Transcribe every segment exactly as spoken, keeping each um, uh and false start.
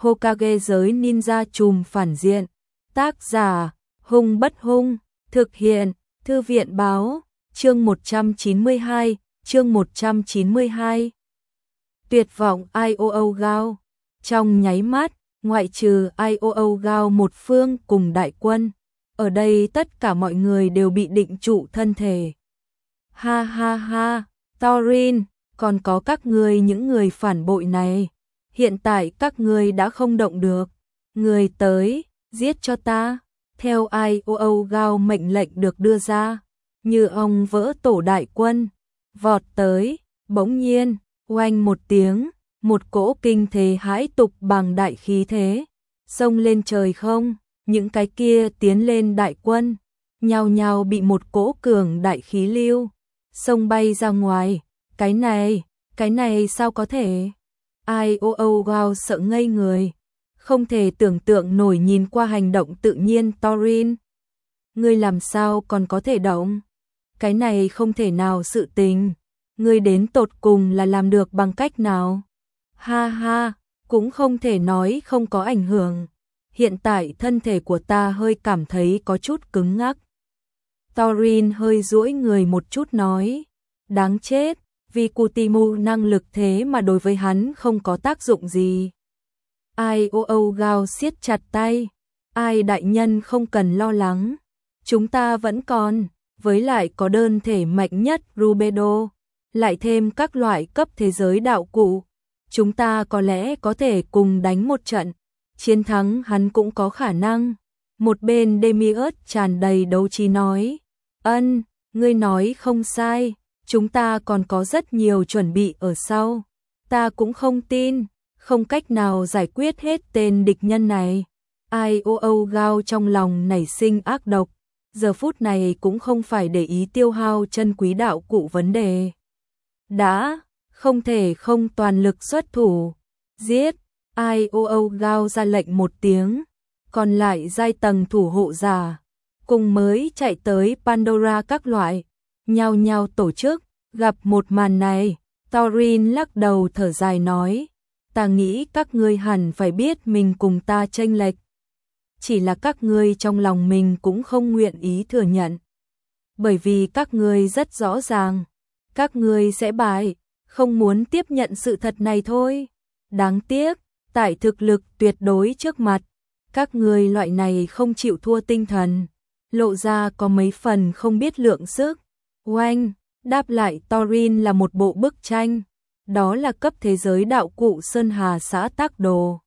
Hokage giới ninja trùm phản diện. Tác giả, Hung Bất Hung, thực hiện, Thư viện báo, chương một trăm chín mươi hai, chương một trăm chín mươi hai. Tuyệt vọng i o o Gao. Trong nháy mắt, ngoại trừ i o o Gao một phương cùng đại quân, ở đây tất cả mọi người đều bị định trụ thân thể. Ha ha ha, Thorin, còn có các ngươi những người phản bội này. Hiện tại các ngươi đã không động được. Người tới, giết cho ta. Theo i o o Gao mệnh lệnh được đưa ra, như ông vỡ tổ đại quân, vọt tới, bỗng nhiên, oanh một tiếng, một cỗ kinh thế hãi tục bằng đại khí thế, xông lên trời không, những cái kia tiến lên đại quân, nhao nhao bị một cỗ cường đại khí lưu, xông bay ra ngoài, cái này, cái này sao có thể? i o o Gao sợ ngây người, không thể tưởng tượng nổi nhìn qua hành động tự nhiên Thorin. Ngươi làm sao còn có thể động? Cái này không thể nào sự tình. Ngươi đến tột cùng là làm được bằng cách nào? Ha ha, cũng không thể nói không có ảnh hưởng. Hiện tại thân thể của ta hơi cảm thấy có chút cứng ngắc. Thorin hơi duỗi người một chút nói. Đáng chết, vì Kutimu năng lực thế mà đối với hắn không có tác dụng gì. i o o Gao siết chặt tay. Ai đại nhân không cần lo lắng. Chúng ta vẫn còn, với lại có đơn thể mạnh nhất Rubedo, lại thêm các loại cấp thế giới đạo cụ. Chúng ta có lẽ có thể cùng đánh một trận. Chiến thắng hắn cũng có khả năng. Một bên Demiurge tràn đầy đấu trí nói. Ân, ngươi nói không sai. Chúng ta còn có rất nhiều chuẩn bị ở sau. Ta cũng không tin, không cách nào giải quyết hết tên địch nhân này. i o o Gao trong lòng nảy sinh ác độc. Giờ phút này cũng không phải để ý tiêu hao chân quý đạo cụ vấn đề. Đã, không thể không toàn lực xuất thủ. Giết, i o o Gao ra lệnh một tiếng. Còn lại giai tầng thủ hộ giả, cùng mới chạy tới Pandora các loại, nhao nhao tổ chức. Gặp một màn này, Thorin lắc đầu thở dài nói. Ta nghĩ các ngươi hẳn phải biết mình cùng ta chênh lệch. Chỉ là các ngươi trong lòng mình cũng không nguyện ý thừa nhận. Bởi vì các ngươi rất rõ ràng, các ngươi sẽ bại, không muốn tiếp nhận sự thật này thôi. Đáng tiếc, tại thực lực tuyệt đối trước mặt, các ngươi loại này không chịu thua tinh thần, lộ ra có mấy phần không biết lượng sức. Oanh, đáp lại Thorin là một bộ bức tranh. Đó là cấp thế giới đạo cụ Sơn Hà xã tác đồ.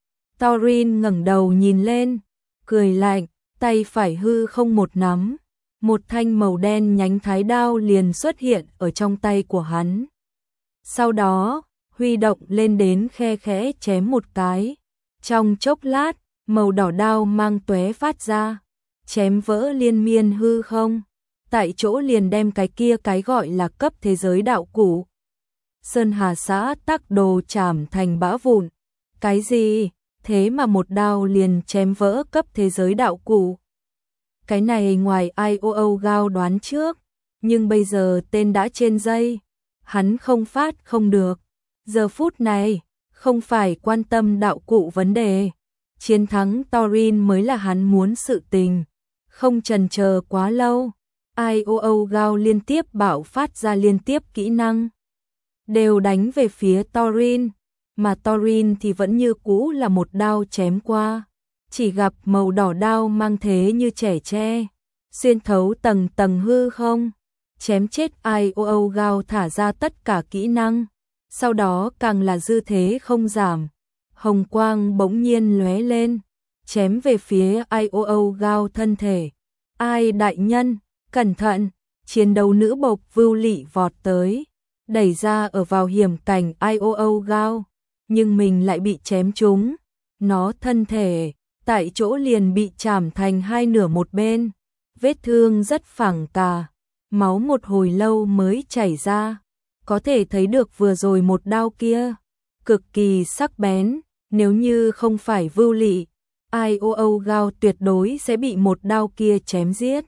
Thorin ngẩng đầu nhìn lên, cười lạnh, tay phải hư không một nắm. Một thanh màu đen nhánh thái đao liền xuất hiện ở trong tay của hắn. Sau đó, huy động lên đến khe khẽ chém một cái. Trong chốc lát, màu đỏ đao mang tóe phát ra, chém vỡ liên miên hư không. Tại chỗ liền đem cái kia cái gọi là cấp thế giới đạo cụ Sơn Hà xã tác đồ chảm thành bã vụn. Cái gì? Thế mà một đao liền chém vỡ cấp thế giới đạo cụ. Cái này ngoài i o o Gao đoán trước, nhưng bây giờ tên đã trên dây, hắn không phát không được. Giờ phút này, không phải quan tâm đạo cụ vấn đề, chiến thắng Thorin mới là hắn muốn sự tình. Không chần chờ quá lâu, i o o Gao liên tiếp bạo phát ra liên tiếp kỹ năng, đều đánh về phía Thorin, mà Thorin thì vẫn như cũ là một đao chém qua, chỉ gặp màu đỏ đao mang thế như trẻ tre, xuyên thấu tầng tầng hư không, chém chết i o o Gao thả ra tất cả kỹ năng, sau đó càng là dư thế không giảm, hồng quang bỗng nhiên lóe lên, chém về phía i o o Gao thân thể. Ai đại nhân, cẩn thận, chiến đấu nữ bộc Vưu Lị vọt tới, đẩy ra ở vào hiểm cảnh i o o Gao, nhưng mình lại bị chém trúng. Nó thân thể, tại chỗ liền bị chảm thành hai nửa một bên, vết thương rất phẳng cả, máu một hồi lâu mới chảy ra, có thể thấy được vừa rồi một đao kia, cực kỳ sắc bén, nếu như không phải Vưu Lị, i o o Gao tuyệt đối sẽ bị một đao kia chém giết.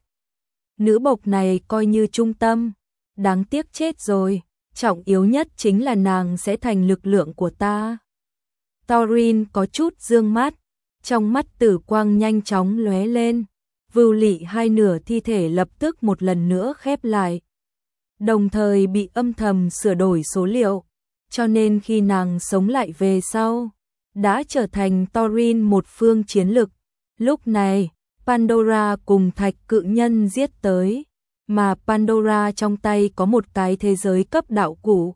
Nữ bộc này coi như trung tâm, đáng tiếc chết rồi, trọng yếu nhất chính là nàng sẽ thành lực lượng của ta. Thorin có chút dương mắt, trong mắt tử quang nhanh chóng lóe lên, vưu lị hai nửa thi thể lập tức một lần nữa khép lại. Đồng thời bị âm thầm sửa đổi số liệu, cho nên khi nàng sống lại về sau, đã trở thành Thorin một phương chiến lực. Lúc này, Pandora cùng Thạch Cự Nhân giết tới, mà Pandora trong tay có một cái thế giới cấp đạo cụ.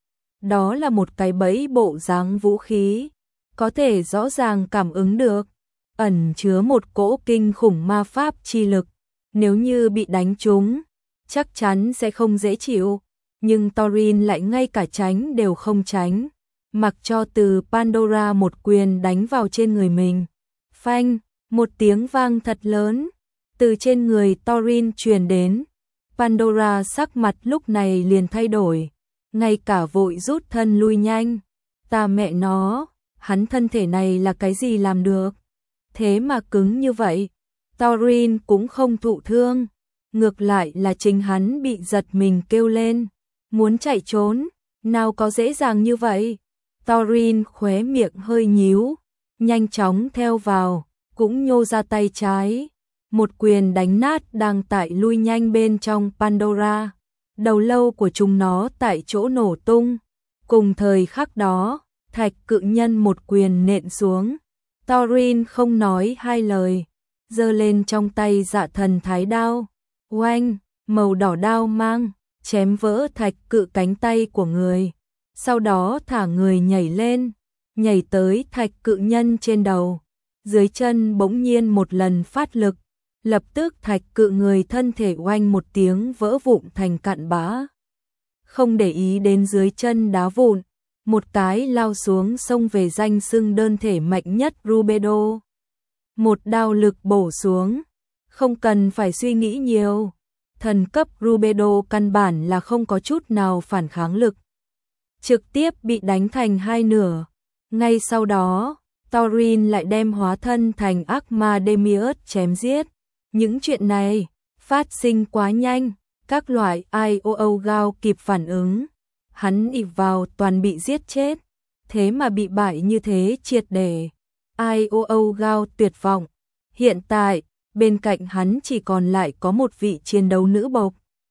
Đó là một cái bẫy bộ dáng vũ khí, có thể rõ ràng cảm ứng được, ẩn chứa một cỗ kinh khủng ma pháp chi lực, nếu như bị đánh trúng, chắc chắn sẽ không dễ chịu, nhưng Thorin lại ngay cả tránh đều không tránh, mặc cho từ Pandora một quyền đánh vào trên người mình. Phanh, một tiếng vang thật lớn, từ trên người Thorin truyền đến, Pandora sắc mặt lúc này liền thay đổi, ngay cả vội rút thân lui nhanh. Ta mẹ nó, hắn thân thể này là cái gì làm được? Thế mà cứng như vậy. Thorin cũng không thụ thương, ngược lại là chính hắn bị giật mình kêu lên, muốn chạy trốn, nào có dễ dàng như vậy. Thorin khóe miệng hơi nhíu, nhanh chóng theo vào, cũng nhô ra tay trái, một quyền đánh nát đang tại lui nhanh bên trong Pandora. Đầu lâu của chúng nó tại chỗ nổ tung. Cùng thời khắc đó, Thạch Cự Nhân một quyền nện xuống. Thorin không nói hai lời, giơ lên trong tay Dạ Thần Thái Đao. Oanh, màu đỏ đao mang, chém vỡ Thạch Cự cánh tay của người. Sau đó thả người nhảy lên, nhảy tới Thạch Cự Nhân trên đầu. Dưới chân bỗng nhiên một lần phát lực, lập tức Thạch Cự người thân thể oanh một tiếng vỡ vụn thành cặn bã. Không để ý đến dưới chân đá vụn, một cái lao xuống xông về danh xưng đơn thể mạnh nhất Rubedo. Một đao lực bổ xuống, không cần phải suy nghĩ nhiều. Thần cấp Rubedo căn bản là không có chút nào phản kháng lực, trực tiếp bị đánh thành hai nửa. Ngay sau đó, Thorin lại đem hóa thân thành ác ma Demiurge chém giết. Những chuyện này phát sinh quá nhanh, các loại i o o Gao kịp phản ứng, hắn ịp vào toàn bị giết chết, thế mà bị bại như thế triệt để. i o o Gao tuyệt vọng, hiện tại bên cạnh hắn chỉ còn lại có một vị chiến đấu nữ bộc.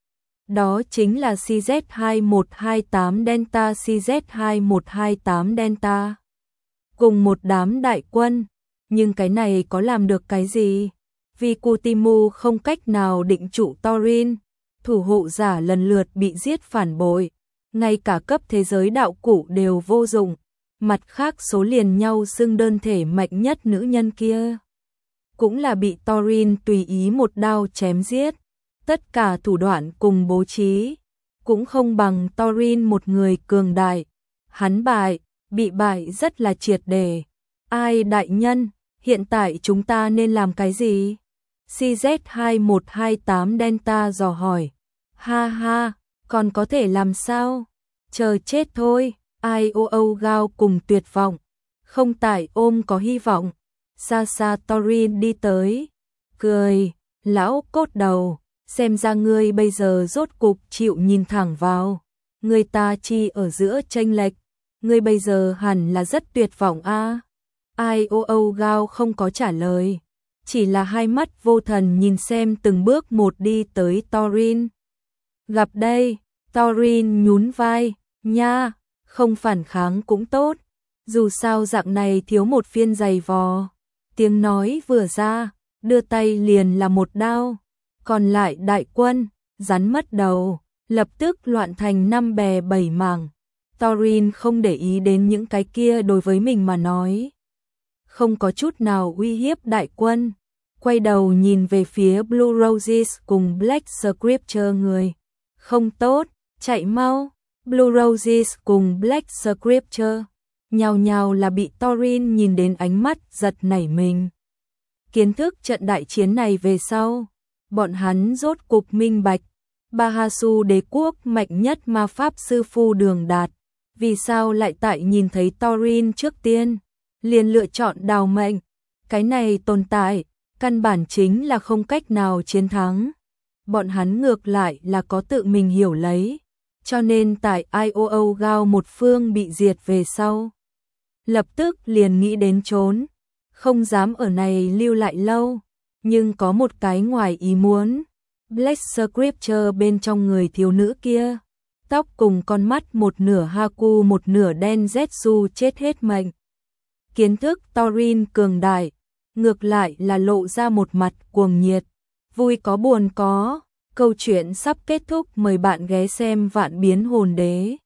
Đó chính là C Z hai một hai tám Delta. C Z hai một hai tám Delta cùng một đám đại quân, nhưng cái này có làm được cái gì? Vì Cutimu không cách nào định trụ Thorin, thủ hộ giả lần lượt bị giết phản bội, ngay cả cấp thế giới đạo cụ đều vô dụng. Mặt khác số liền nhau xưng đơn thể mạnh nhất nữ nhân kia, cũng là bị Thorin tùy ý một đao chém giết. Tất cả thủ đoạn cùng bố trí, cũng không bằng Thorin một người cường đại. Hắn bại, bị bại rất là triệt để. Ai đại nhân, hiện tại chúng ta nên làm cái gì? C Z hai một hai tám Delta dò hỏi. Ha ha, còn có thể làm sao? Chờ chết thôi. i o o Gao cùng tuyệt vọng, không tại ôm có hy vọng. Xa xa Thorin đi tới, cười, lão cốt đầu, xem ra ngươi bây giờ rốt cục chịu nhìn thẳng vào. Người ta chi ở giữa chênh lệch, ngươi bây giờ hẳn là rất tuyệt vọng a. À? i o o Gao không có trả lời, chỉ là hai mắt vô thần nhìn xem từng bước một đi tới Thorin. Gặp đây, Thorin nhún vai, nha, không phản kháng cũng tốt, dù sao dạng này thiếu một phiên giày vò. Tiếng nói vừa ra, đưa tay liền là một đao, còn lại đại quân, rắn mất đầu, lập tức loạn thành năm bè bảy mảng. Thorin không để ý đến những cái kia đối với mình mà nói, không có chút nào uy hiếp đại quân, quay đầu nhìn về phía Blue Roses cùng Black Scripture người. Không tốt, chạy mau. Blue Roses cùng Black Scripture nhào nhào là bị Thorin nhìn đến ánh mắt giật nảy mình. Kiến thức trận đại chiến này về sau, bọn hắn rốt cục minh bạch, Bahasu đế quốc mạnh nhất ma pháp sư Phu Đường Đạt, vì sao lại tại nhìn thấy Thorin trước tiên, liền lựa chọn đào mệnh. Cái này tồn tại, căn bản chính là không cách nào chiến thắng. Bọn hắn ngược lại là có tự mình hiểu lấy, cho nên tại i o o Gao một phương bị diệt về sau, lập tức liền nghĩ đến trốn, không dám ở này lưu lại lâu, nhưng có một cái ngoài ý muốn. Black Scripture bên trong người thiếu nữ kia, tóc cùng con mắt một nửa Haku một nửa đen Zetsu chết hết mệnh. Kiến thức Taurin cường đại, ngược lại là lộ ra một mặt cuồng nhiệt, vui có buồn có. Câu chuyện sắp kết thúc, mời bạn ghé xem Vạn Biến Hồn Đế.